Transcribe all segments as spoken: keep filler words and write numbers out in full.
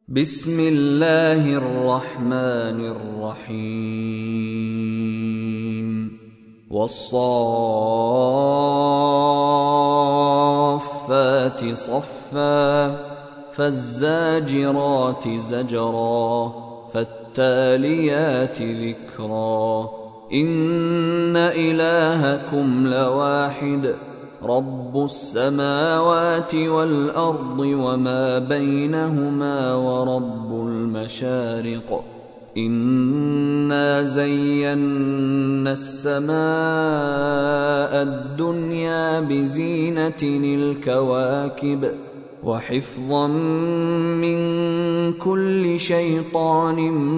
بسم الله الرحمن الرحيم والصافات صفا فالزاجرات زجرا فالتاليات ذكرا إن إلهكم لواحد رب السماوات والأرض وما بينهما ورب المشارق إنا زينا السماء الدنيا بزينة الكواكب وحفظا من كل شيطان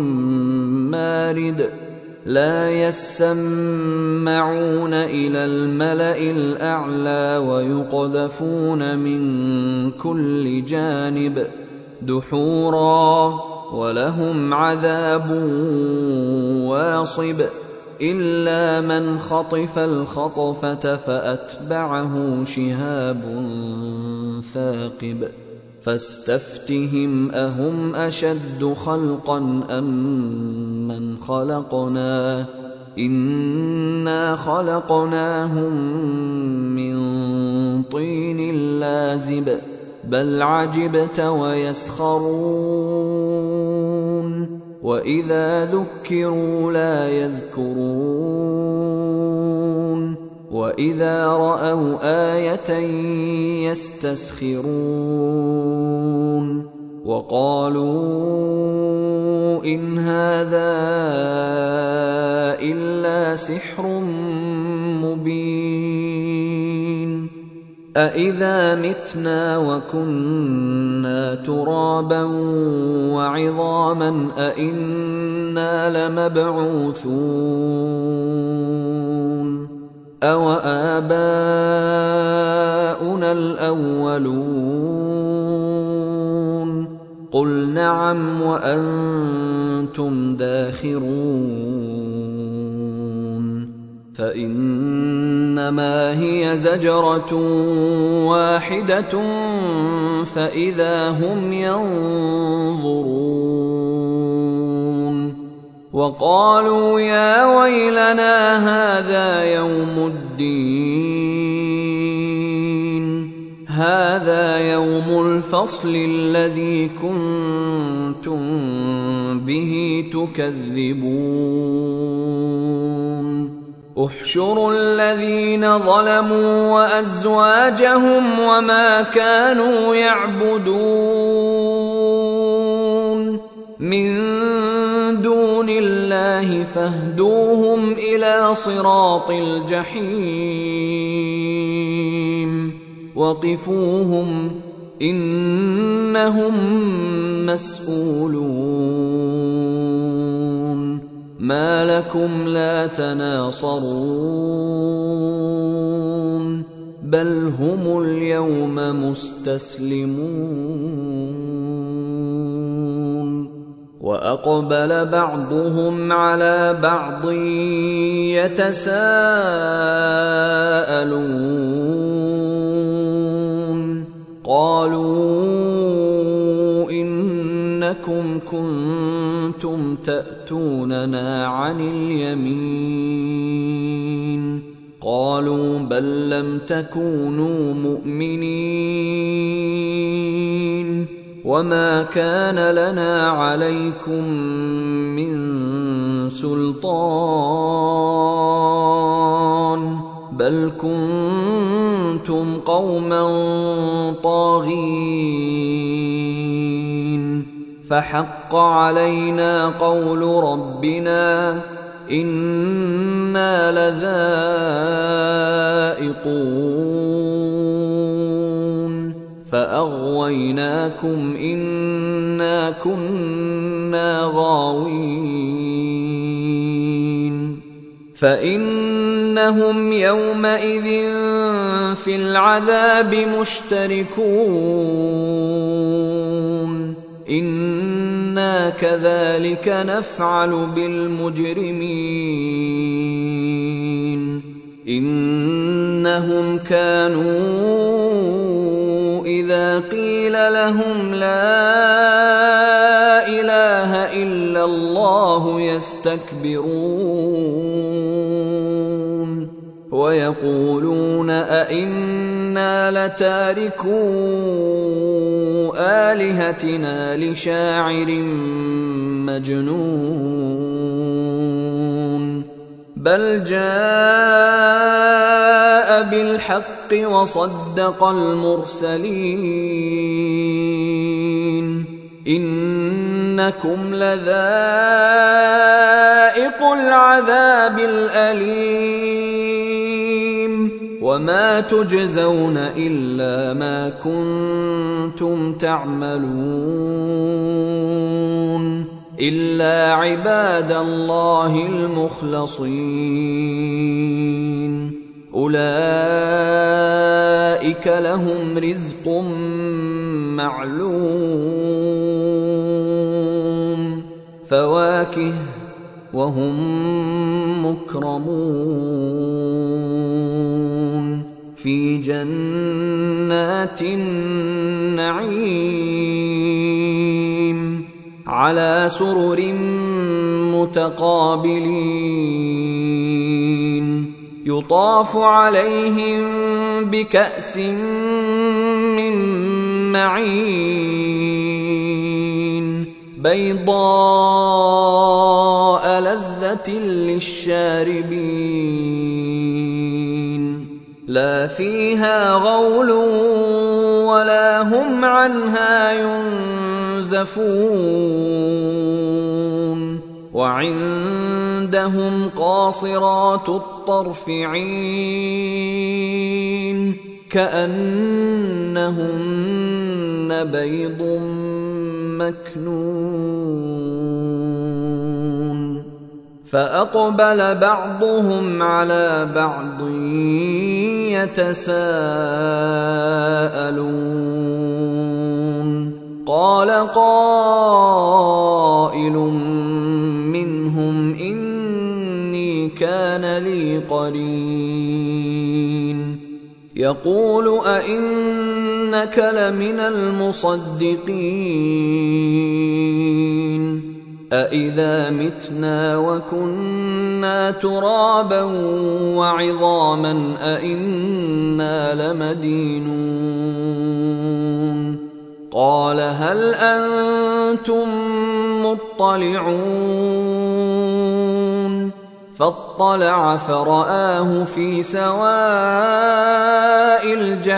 مارد لا يسمعون إلى الملأ الأعلى ويقذفون من كل جانب دحورا ولهم عذاب واصب إلا من خطف الخطفة فأتبعه شهاب ثاقب فاستفتهم أهم أشد خلقا أم من خلقنا إنا خلقناهم من طين لازب بل عجبت ويسخرون وإذا ذكروا لا يذكرون وإذا رأوا آية يستسخرون وقالوا إن هذا إلا سحر مبين أإذا متنا وكنا ترابا وعظاما أإنا لمبعوثون أوآباؤنا الأولون قل نعم وأنتم داخرون فإنما هي زجرة واحدة فإذا هم ينظرون وقالوا يا ويلنا هذا يوم الدين هذا يوم الفصل الذي كنتم به تكذبون احشروا الذين ظلموا وأزواجهم وما كانوا يعبدون من دون الله فاهدوهم إلى صراط الجحيم وقفوهم إنهم مسؤولون ما لكم لا تناصرون بل هم اليوم مستسلمون وأقبل بعضهم على بعض يتساءلون قالوا إنكم كنتم تأتوننا عن اليمين قالوا بل لم تكونوا مؤمنين وما كان لنا عليكم من سلطان بل كنتم قوما طاغين فحق علينا قول ربنا إنا لذائقون فأغويناكم إنا كنا غاوين فإنهم يومئذ في العذاب مشتركون إنا كذلك نفعل بالمجرمين إنهم كانوا إذا قيل لهم لا الله يستكبرون ويقولون أئنا لتاركو آلهتنا لشاعر مجنون بل جاء بالحق وصدق المرسلين إنكم لذائق العذاب الأليم وما تجزون إلا ما كنتم تعملون إلا عباد الله المخلصين أولئك لهم رزق معلوم فواكه وهم مكرمون في جنات النعيم على سرر متقابلين يطاف عليهم بكأس من معين بيضاء لذة للشاربين لا فيها غول ولا هم عنها ينزفون وعندهم قاصرات الطرف عين كأنهن بيض مكنون فأقبل بعضهم على بعض يتساءلون قال قائل منهم إني كان لي قرين يقول أئنك لمن المصدقين أإذا متنا وكنا ترابا وعظاما أئنا لمدينون قال هل أنتم مطلعون فاطلع فرآه في سواء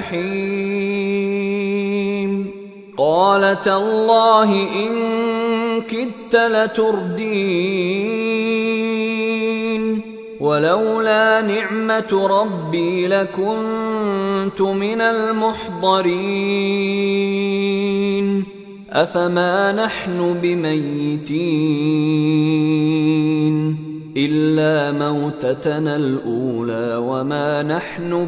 الجحيم قال تالله إن كدت لتردين ولولا نعمة ربي لكنت من المحضرين أفما نحن بميتين إلا موتتنا الأولى وما نحن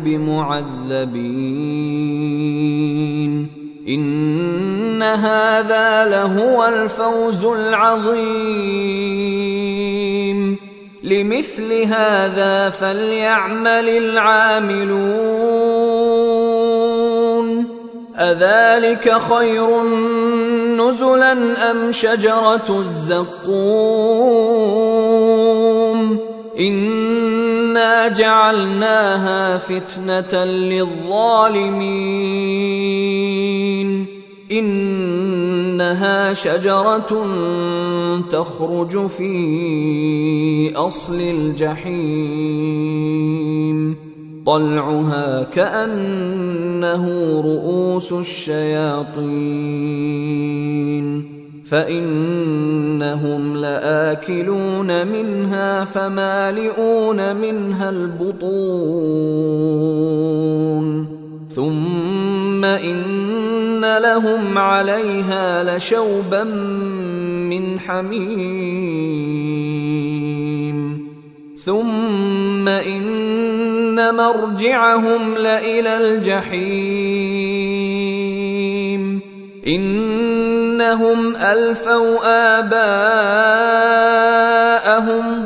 بمعذبين إن هذا لهو الفوز العظيم لمثل هذا فليعمل العاملون أذلك خير نزلا أم شجرة الزقوم إنا جعلناها فتنة للظالمين إنها شجرة تخرج في أصل الجحيم طلعها كأنه رؤوس الشياطين فإنهم لآكلون منها فمالئون منها البطون ثم إن لهم عليها لشوبا من حميم ثم إن مرجعهم لإلى الجحيم إنهم ألفوا آباءهم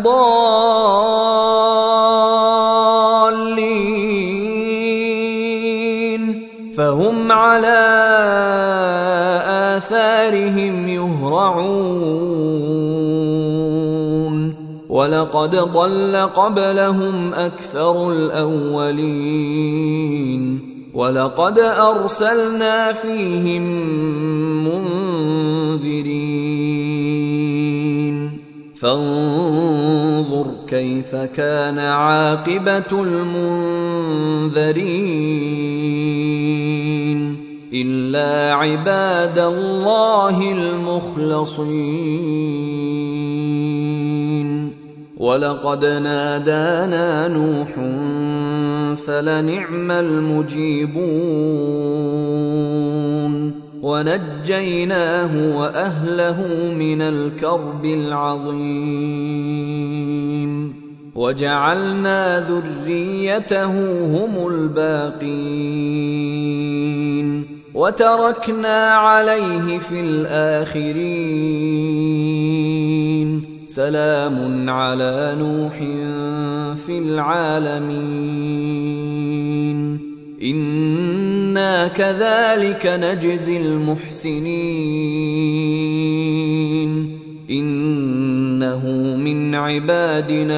ضالين فهم على آثارهم يهرعون ولقد ضل قبلهم أكثر الأولين ولقد أرسلنا فيهم منذرين فانظر كيف كان عاقبة المنذرين إلا عباد الله المخلصين ولقد نادانا نوح فلنعم المجيبون ونجيناه وأهله من الكرب العظيم وجعلنا ذريته هم الباقين وتركنا عليه في الآخرين سلام على نوح في العالمين إنا كذلك نجزي المحسنين إنه من عبادنا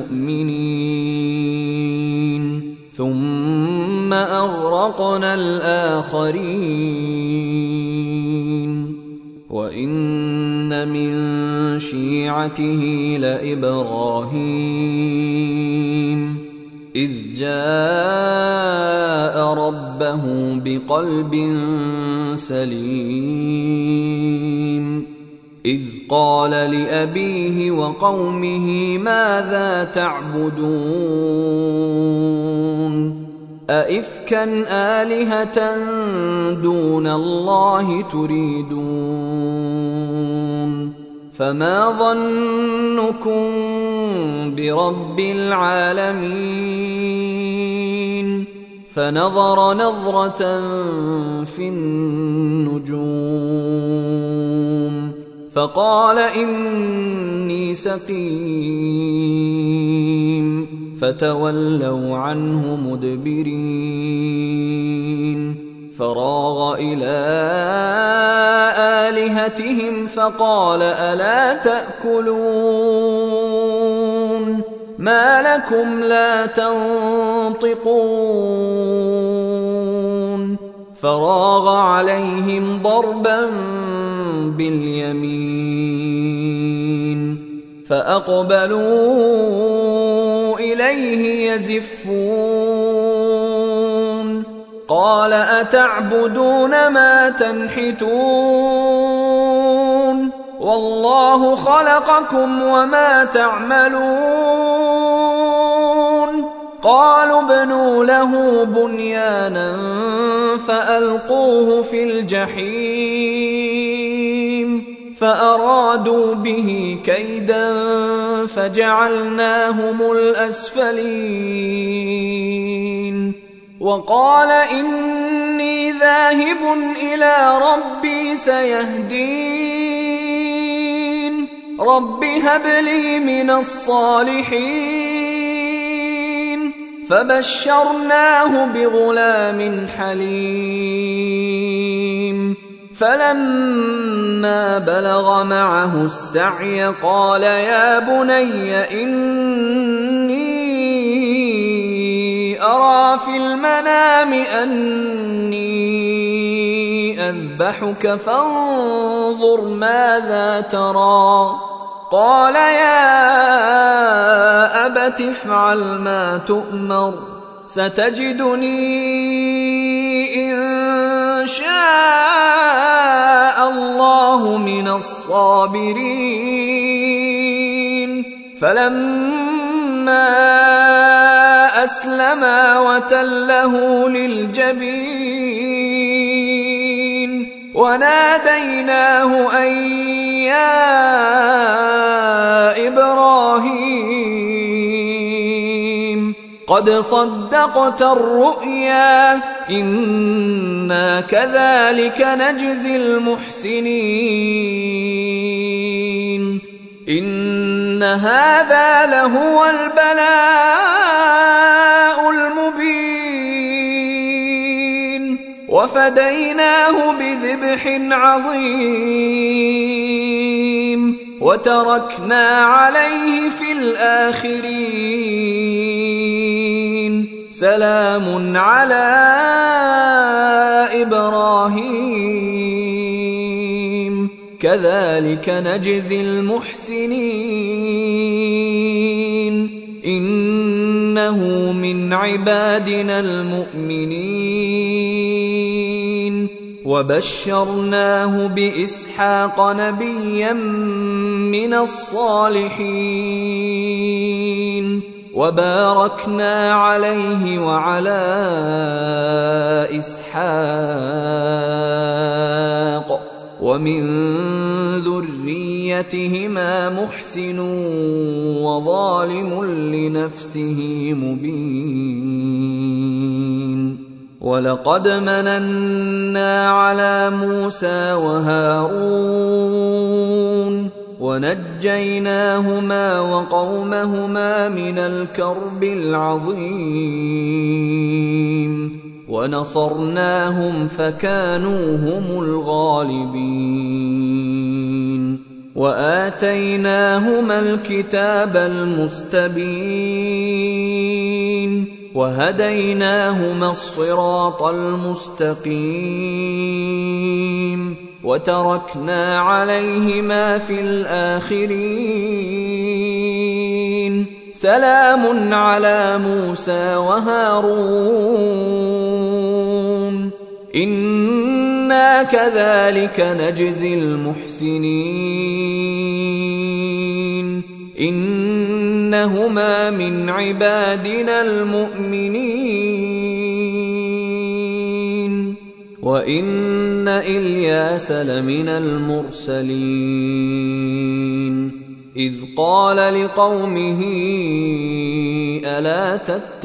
المؤمنين ثم أغرقنا الآخرين وإن من شيعته لإبراهيم إذ جاء ربه بقلب سليم إذ قال لأبيه وقومه ماذا تعبدون أئفكا آلهة دون الله تريدون فما ظنكم برب العالمين فنظر نظرة في النجوم فقال إني سقيم فتولوا عنه مدبرين فراغ إلى آلهتهم فقال ألا تأكلون ما لكم لا تنطقون فراغ عليهم ضربا باليمين فأقبلوا إليه يزفون قال أتعبدون ما تنحتون والله خلقكم وما تعملون قالوا ابنوا له بنيانا فألقوه في الجحيم فأرادوا به كيدا فجعلناهم الأسفلين وقال إني ذاهب إلى ربي سيهدين رب هب لي من الصالحين فبشرناه بغلام حليم فلما بلغ معه السعي قال يا بني إني أرى في المنام أني أذبحك فانظر ماذا ترى قال يا أبت افعل ما تؤمر ستجدني إن شاء الله من الصابرين فلما أسلما وتله للجبين وناديناه أن يا إبراهيم قد صدقت الرؤيا إنا كذلك نجزي المحسنين إن هذا لهو البلاء المبين وفديناه بذبح عظيم وتركنا عليه في الآخرين سلام على إبراهيم كذلك نجزي المحسنين إنه من عبادنا المؤمنين وبشرناه بإسحاق نبيا من الصالحين وباركنا عليه وعلى إسحاق ومن ذريتهما محسن وظالم لنفسه مبين ولقد مننا على موسى وهارون ونجيناهما وقومهما من الكرب العظيم ونصرناهم فكانوا هم الغالبين وآتيناهما الكتاب المستبين وهديناهما الصراط المستقيم وتركنا عليهما في الآخرين سلام على موسى وهارون إنا كذلك نجزي المحسنين إنهما من عبادنا المؤمنين وإن إلياس لمن المرسلين إذ قال لقومه ألا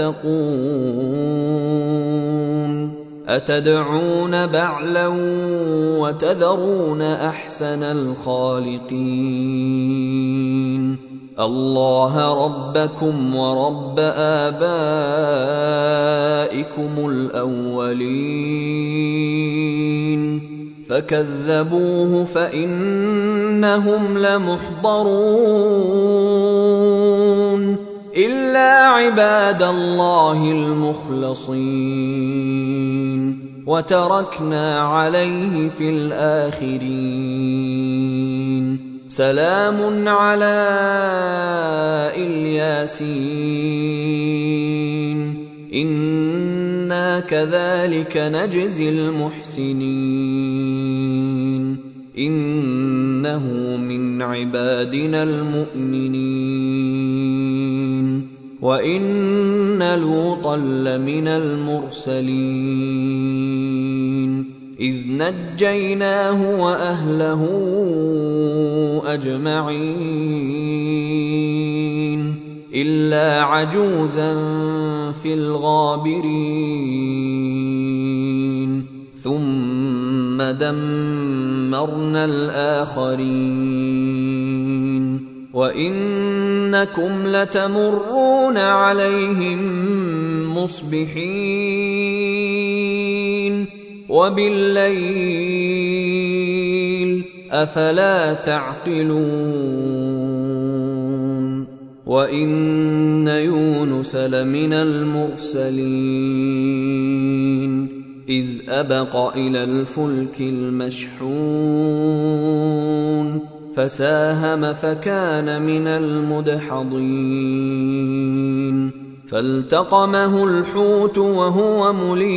تتقون أتدعون بعلا وتذرون أحسن الخالقين الله ربكم ورب آبائكم الأولين فكذبوه فإنهم لمحضرون إلا عباد الله المخلصين وتركنا عليه في الآخرين سلام على الياسين إنا كذلك نجزي المحسنين إنه من عبادنا المؤمنين وإن لوطا لمن المرسلين إذ نجيناه وأهله أجمعين إلا عجوزا في الغابرين ثم دمرنا الآخرين وإنكم لتمرون عليهم مصبحين وبالليل أفلا تعقلون وإن يونس لمن المرسلين إذ أبق إلى الفلك المشحون فساهم فكان من المدحضين فالتقمه الحوت وهو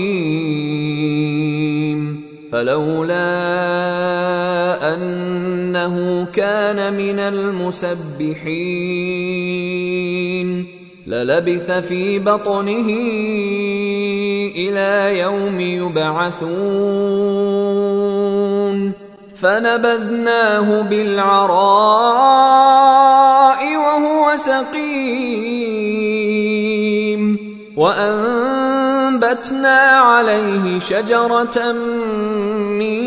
مليم فلولا أنه كان من المسبحين للبث في بطنه إلى يوم يبعثون فنبذناه بالعراء وهو سقيم وأنبتنا عليه شجرة من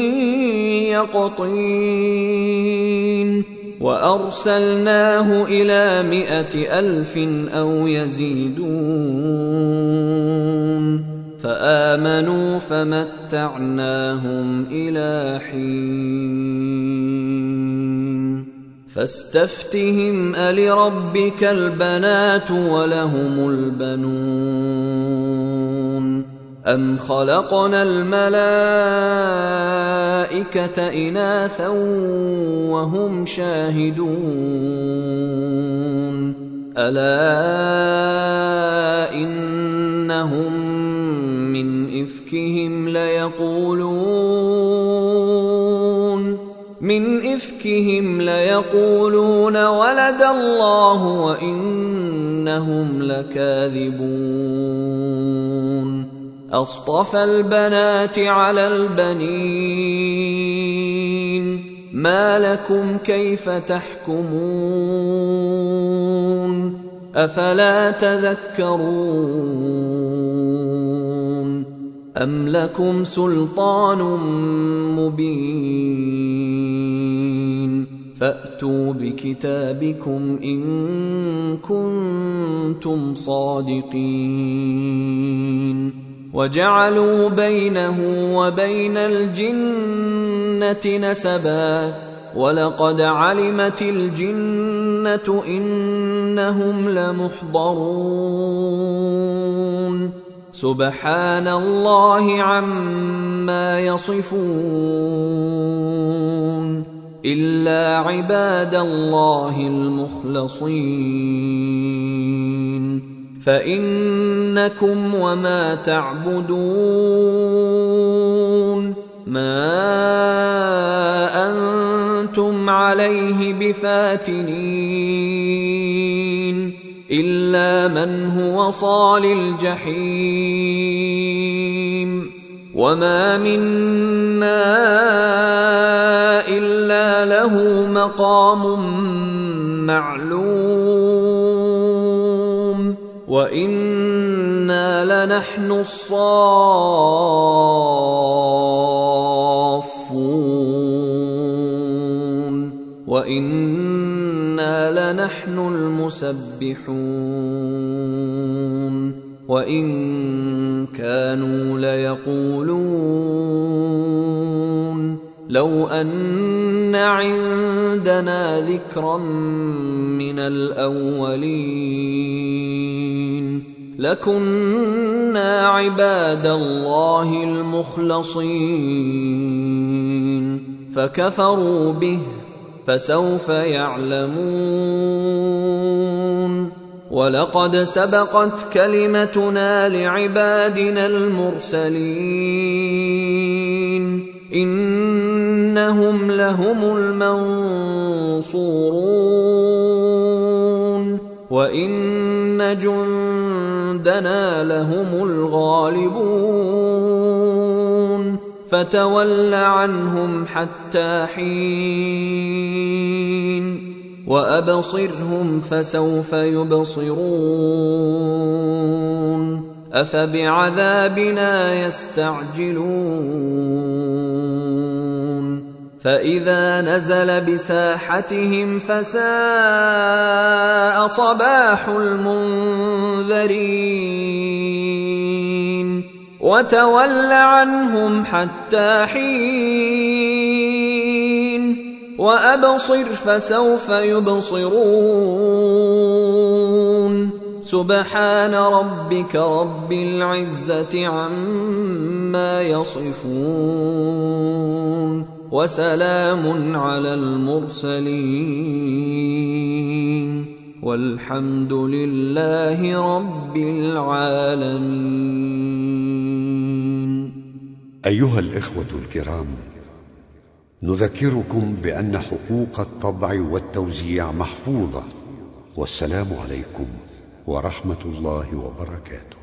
يقطين وأرسلناه إلى مائة ألف أو يزيدون فآمنوا فمتعناهم إلى حين فاستفتهم ألربك البنات ولهم البنون أم خلقنا الملائكة إناثا وهم شاهدون ألا إنهم من إفكهم ليقولون من إفكهم ليقولون ولد الله وإنهم لكاذبون أصطفى البنات على البنين ما لكم كيف تحكمون أفلا تذكرون أم لكم سلطان مبين فأتوا بكتابكم إن كنتم صادقين وجعلوا بينه وبين الجنة نسبا ولقد علمت الجنة إنهم لمحضرون سبحان الله عما يصفون إلا عباد الله المخلصين فإنكم وما تعبدون ما أنتم عليه بفاتنين إلا من هو صال الجحيم وما منا إلا له مقام معلوم وإنا لنحن الصافون وإنا لنحن المسبحون وإن كانوا ليقولون لو أن عندنا ذكرا من الأولين لكنا عباد الله المخلصين فكفروا به فسوف يعلمون ولقد سبقت كلمتنا لعبادنا المرسلين إنهم لهم المنصورون وإن جندنا لهم الغالبون فتول عنهم حتى حين وأبصرهم فسوف يبصرون أفبعذابنا يستعجلون فإذا نزل بساحتهم فساء صباح المنذرين وتول عنهم حتى حين وأبصر فسوف يبصرون سبحان ربك رب العزة عما يصفون وسلام على المرسلين والحمد لله رب العالمين. أيها الإخوة الكرام، نذكركم بأن حقوق الطبع والتوزيع محفوظة، والسلام عليكم ورحمة الله وبركاته.